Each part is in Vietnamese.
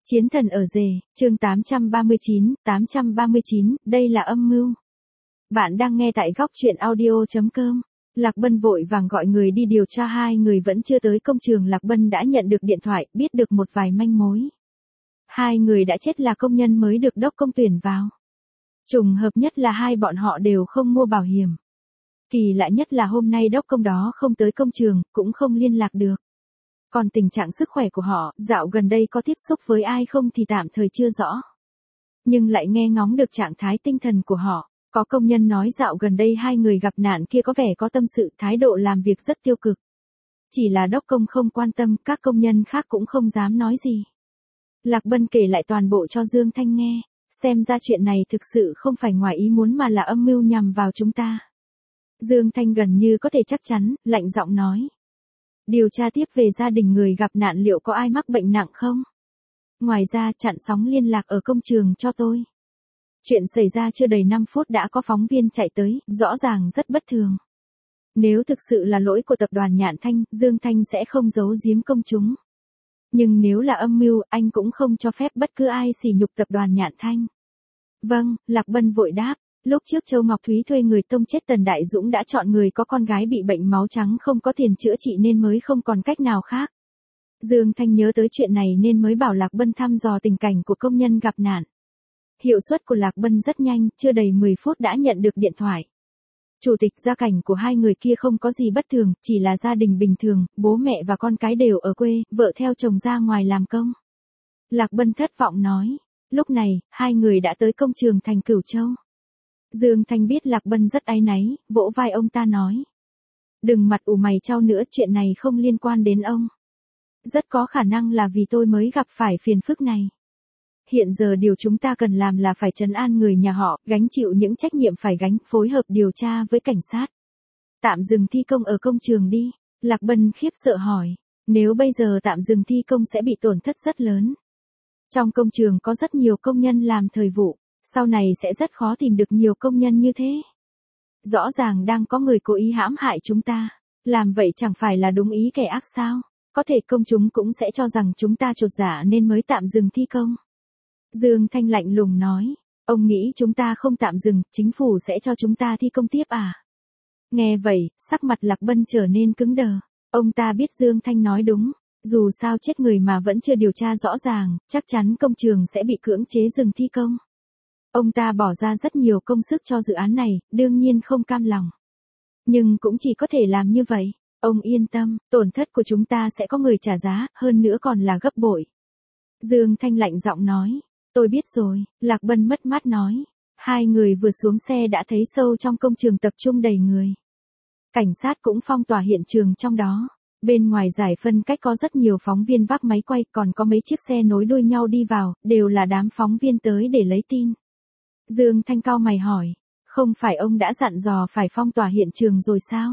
Chiến thần ở rể, chương 839, đây là âm mưu. Bạn đang nghe tại góc truyện audio.com. Lạc Bân vội vàng gọi người đi điều tra, hai người vẫn chưa tới công trường. Lạc Bân đã nhận được điện thoại, biết được một vài manh mối. Hai người đã chết là công nhân mới được đốc công tuyển vào. Trùng hợp nhất là hai bọn họ đều không mua bảo hiểm. Kỳ lạ nhất là hôm nay đốc công đó không tới công trường, cũng không liên lạc được. Còn tình trạng sức khỏe của họ, dạo gần đây có tiếp xúc với ai không thì tạm thời chưa rõ. Nhưng lại nghe ngóng được trạng thái tinh thần của họ. Có công nhân nói dạo gần đây hai người gặp nạn kia có vẻ có tâm sự, thái độ làm việc rất tiêu cực. Chỉ là đốc công không quan tâm, các công nhân khác cũng không dám nói gì. Lạc Bân kể lại toàn bộ cho Dương Thanh nghe. Xem ra chuyện này thực sự không phải ngoài ý muốn mà là âm mưu nhằm vào chúng ta. Dương Thanh gần như có thể chắc chắn, lạnh giọng nói. Điều tra tiếp về gia đình người gặp nạn, liệu có ai mắc bệnh nặng không? Ngoài ra chặn sóng liên lạc ở công trường cho tôi. Chuyện xảy ra chưa đầy 5 phút đã có phóng viên chạy tới, rõ ràng rất bất thường. Nếu thực sự là lỗi của tập đoàn Nhạn Thanh, Dương Thanh sẽ không giấu giếm công chúng. Nhưng nếu là âm mưu, anh cũng không cho phép bất cứ ai sỉ nhục tập đoàn Nhạn Thanh. Vâng, Lạc Bân vội đáp. Lúc trước Châu Ngọc Thúy thuê người tông chết Tần Đại Dũng đã chọn người có con gái bị bệnh máu trắng không có tiền chữa trị nên mới không còn cách nào khác. Dương Thanh nhớ tới chuyện này nên mới bảo Lạc Bân thăm dò tình cảnh của công nhân gặp nạn. Hiệu suất của Lạc Bân rất nhanh, chưa đầy 10 phút đã nhận được điện thoại. Chủ tịch gia cảnh của hai người kia không có gì bất thường, chỉ là gia đình bình thường, bố mẹ và con cái đều ở quê, vợ theo chồng ra ngoài làm công. Lạc Bân thất vọng nói. Lúc này, hai người đã tới công trường thành Cửu Châu. Dương Thanh biết Lạc Bân rất áy náy, vỗ vai ông ta nói. Đừng mặt ủ mày chau nữa, chuyện này không liên quan đến ông. Rất có khả năng là vì tôi mới gặp phải phiền phức này. Hiện giờ điều chúng ta cần làm là phải trấn an người nhà họ, gánh chịu những trách nhiệm phải gánh, phối hợp điều tra với cảnh sát. Tạm dừng thi công ở công trường đi. Lạc Bân khiếp sợ hỏi. Nếu bây giờ tạm dừng thi công sẽ bị tổn thất rất lớn. Trong công trường có rất nhiều công nhân làm thời vụ. Sau này sẽ rất khó tìm được nhiều công nhân như thế. Rõ ràng đang có người cố ý hãm hại chúng ta. Làm vậy chẳng phải là đúng ý kẻ ác sao? Có thể công chúng cũng sẽ cho rằng chúng ta chột dạ nên mới tạm dừng thi công. Dương Thanh lạnh lùng nói. Ông nghĩ chúng ta không tạm dừng, chính phủ sẽ cho chúng ta thi công tiếp à? Nghe vậy, sắc mặt Lạc Bân trở nên cứng đờ. Ông ta biết Dương Thanh nói đúng. Dù sao chết người mà vẫn chưa điều tra rõ ràng, chắc chắn công trường sẽ bị cưỡng chế dừng thi công. Ông ta bỏ ra rất nhiều công sức cho dự án này, đương nhiên không cam lòng. Nhưng cũng chỉ có thể làm như vậy. Ông yên tâm, tổn thất của chúng ta sẽ có người trả giá, hơn nữa còn là gấp bội. Dương Thanh lạnh giọng nói. Tôi biết rồi, Lạc Bân mất mát nói. Hai người vừa xuống xe đã thấy sâu trong công trường tập trung đầy người. Cảnh sát cũng phong tỏa hiện trường trong đó. Bên ngoài giải phân cách có rất nhiều phóng viên vác máy quay, còn có mấy chiếc xe nối đuôi nhau đi vào, đều là đám phóng viên tới để lấy tin. Dương Thanh cau mày hỏi, không phải ông đã dặn dò phải phong tỏa hiện trường rồi sao?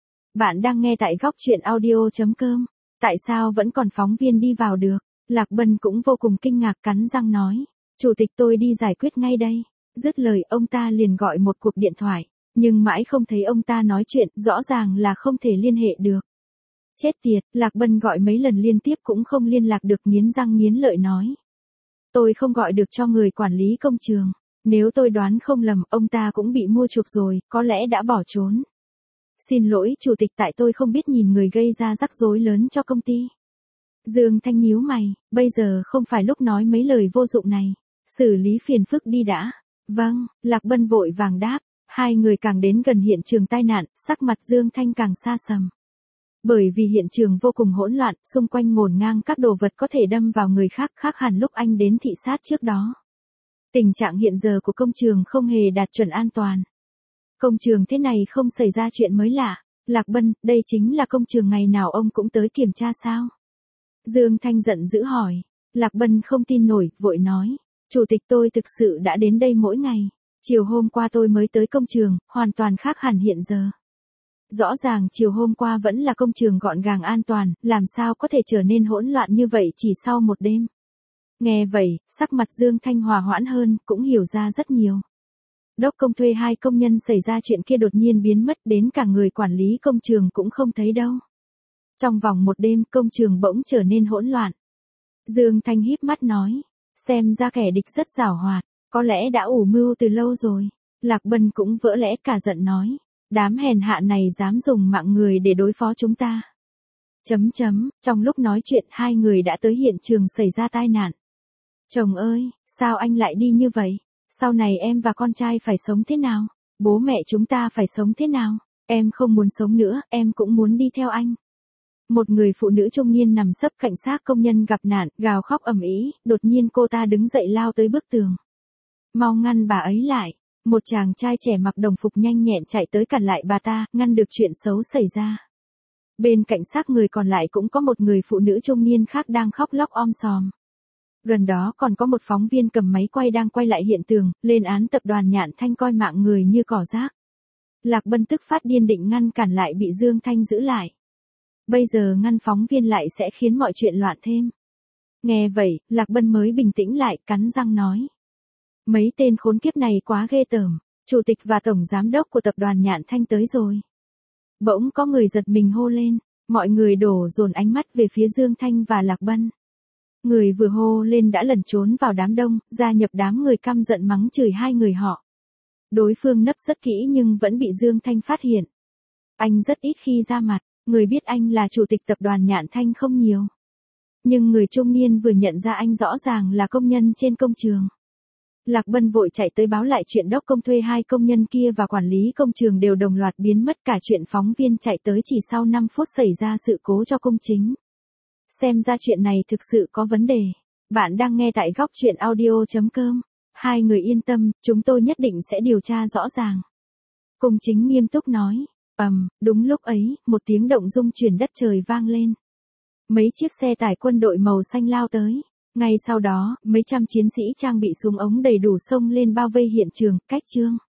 Bạn đang nghe tại góc truyện audio.com, tại sao vẫn còn phóng viên đi vào được? Lạc Bân cũng vô cùng kinh ngạc cắn răng nói, chủ tịch tôi đi giải quyết ngay đây. Dứt lời ông ta liền gọi một cuộc điện thoại, nhưng mãi không thấy ông ta nói chuyện, rõ ràng là không thể liên hệ được. Chết tiệt, Lạc Bân gọi mấy lần liên tiếp cũng không liên lạc được, nghiến răng nghiến lợi nói. Tôi không gọi được cho người quản lý công trường. Nếu tôi đoán không lầm, ông ta cũng bị mua chuộc rồi, có lẽ đã bỏ trốn. Xin lỗi chủ tịch, tại tôi không biết nhìn người gây ra rắc rối lớn cho công ty. Dương Thanh nhíu mày, bây giờ không phải lúc nói mấy lời vô dụng này. Xử lý phiền phức đi đã. Vâng, Lạc Bân vội vàng đáp. Hai người càng đến gần hiện trường tai nạn, sắc mặt Dương Thanh càng xa sầm. Bởi vì hiện trường vô cùng hỗn loạn, xung quanh ngổn ngang các đồ vật có thể đâm vào người khác, khác hẳn lúc anh đến thị sát trước đó. Tình trạng hiện giờ của công trường không hề đạt chuẩn an toàn. Công trường thế này không xảy ra chuyện mới lạ. Lạc Bân, đây chính là công trường ngày nào ông cũng tới kiểm tra sao? Dương Thanh giận dữ hỏi. Lạc Bân không tin nổi, vội nói. Chủ tịch, tôi thực sự đã đến đây mỗi ngày. Chiều hôm qua tôi mới tới công trường, hoàn toàn khác hẳn hiện giờ. Rõ ràng chiều hôm qua vẫn là công trường gọn gàng an toàn, làm sao có thể trở nên hỗn loạn như vậy chỉ sau một đêm. Nghe vậy, sắc mặt Dương Thanh hòa hoãn hơn, cũng hiểu ra rất nhiều. Đốc công thuê hai công nhân xảy ra chuyện kia đột nhiên biến mất, đến cả người quản lý công trường cũng không thấy đâu. Trong vòng một đêm, công trường bỗng trở nên hỗn loạn. Dương Thanh híp mắt nói. Xem ra kẻ địch rất giàu hoạt, có lẽ đã ủ mưu từ lâu rồi. Lạc Bân cũng vỡ lẽ cả giận nói. Đám hèn hạ này dám dùng mạng người để đối phó chúng ta. Trong lúc nói chuyện hai người đã tới hiện trường xảy ra tai nạn. Chồng ơi, sao anh lại đi như vậy? Sau này em và con trai phải sống thế nào? Bố mẹ chúng ta phải sống thế nào? Em không muốn sống nữa, em cũng muốn đi theo anh. Một người phụ nữ trung niên nằm sấp cạnh xác công nhân gặp nạn, gào khóc ầm ĩ, đột nhiên cô ta đứng dậy lao tới bức tường. Mau ngăn bà ấy lại. Một chàng trai trẻ mặc đồng phục nhanh nhẹn chạy tới cản lại bà ta, ngăn được chuyện xấu xảy ra. Bên cạnh xác người còn lại cũng có một người phụ nữ trung niên khác đang khóc lóc om sòm. Gần đó còn có một phóng viên cầm máy quay đang quay lại hiện trường, lên án tập đoàn Nhạn Thanh coi mạng người như cỏ rác. Lạc Bân tức phát điên định ngăn cản lại bị Dương Thanh giữ lại. Bây giờ ngăn phóng viên lại sẽ khiến mọi chuyện loạn thêm. Nghe vậy, Lạc Bân mới bình tĩnh lại, cắn răng nói. Mấy tên khốn kiếp này quá ghê tởm, chủ tịch và tổng giám đốc của tập đoàn Nhạn Thanh tới rồi. Bỗng có người giật mình hô lên, mọi người đổ dồn ánh mắt về phía Dương Thanh và Lạc Bân. Người vừa hô lên đã lẩn trốn vào đám đông, gia nhập đám người căm giận mắng chửi hai người họ. Đối phương nấp rất kỹ nhưng vẫn bị Dương Thanh phát hiện. Anh rất ít khi ra mặt, người biết anh là chủ tịch tập đoàn Nhạn Thanh không nhiều. Nhưng người trung niên vừa nhận ra anh rõ ràng là công nhân trên công trường. Lạc Bân vội chạy tới báo lại chuyện đốc công thuê hai công nhân kia và quản lý công trường đều đồng loạt biến mất, cả chuyện phóng viên chạy tới chỉ sau 5 phút xảy ra sự cố cho công chính. Xem ra chuyện này thực sự có vấn đề. Bạn đang nghe tại góc chuyện audio.com. Hai người yên tâm, chúng tôi nhất định sẽ điều tra rõ ràng. Công chính nghiêm túc nói. Đúng lúc ấy, một tiếng động rung chuyển đất trời vang lên. Mấy chiếc xe tải quân đội màu xanh lao tới. Ngay sau đó, mấy trăm chiến sĩ trang bị súng ống đầy đủ xông lên bao vây hiện trường, cách chương.